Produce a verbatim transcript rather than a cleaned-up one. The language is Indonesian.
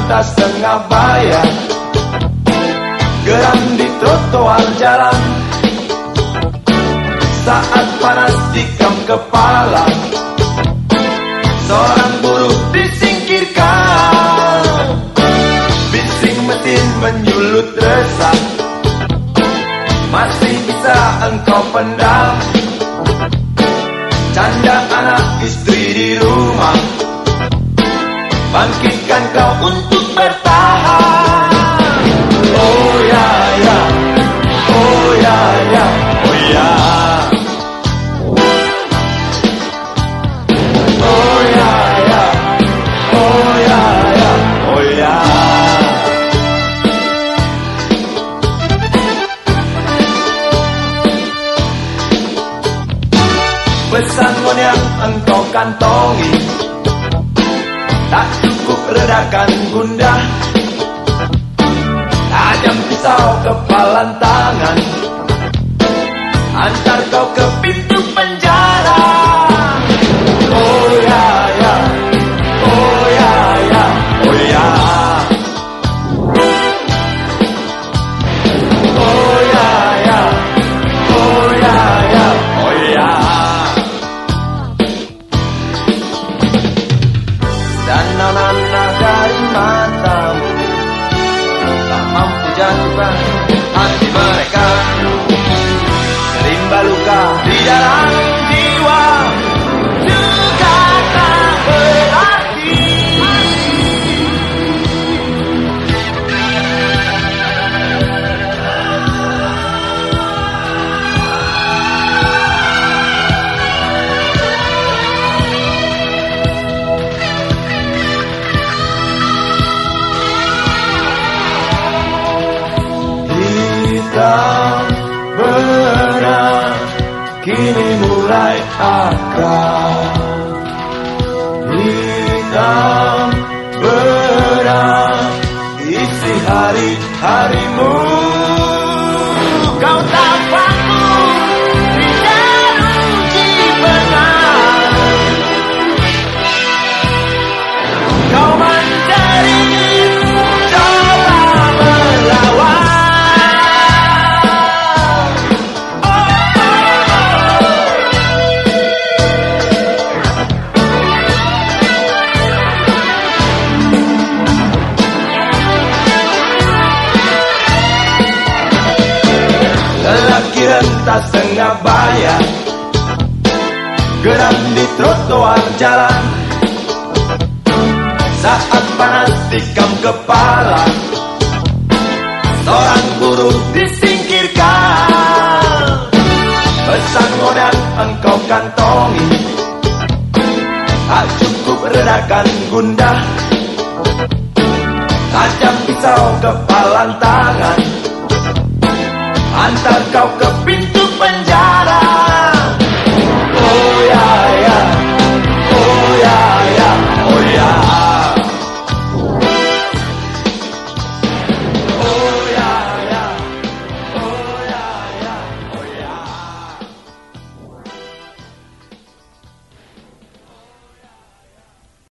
tas tengah bayar, geram di trotoar jalan. Saat panas tikam kepala, seorang buruh disingkirkan. Bising mesin menyulut resah, masih bisa engkau pendam. Canda anak istri di rumah, bangkitkan kau untuk bertahan. Oh ya ya, oh ya ya, oh ya. Oh ya ya, oh ya ya, oh ya. Pesangon yang engkau kantongi tak cukup redakan gundah. Tajam pisau kepalan tangan, antar kau ke pintu penjara. Oh ya ya, oh ya ya, oh ya. Oh ya ya, oh ya ya, oh ya. Nana dari matamu tak mampu jatuhkan hati mereka. Rimba luka di dalam jiwa juga tak berarti. Hitam berat kini mulai akrab. Hitam berat isi hari-harimu. Kau tak patut dijeruji benar. Kau mencari coba melawan. Lelaki rentas tengah bayar, geram di trotoar jalan. Saat panas tikam kepala, seorang buruh disingkirkan. Pesan modal engkau kantongi tak cukup redakan gundah. Tajam pisau kepalan tangan, antar kau ke pintu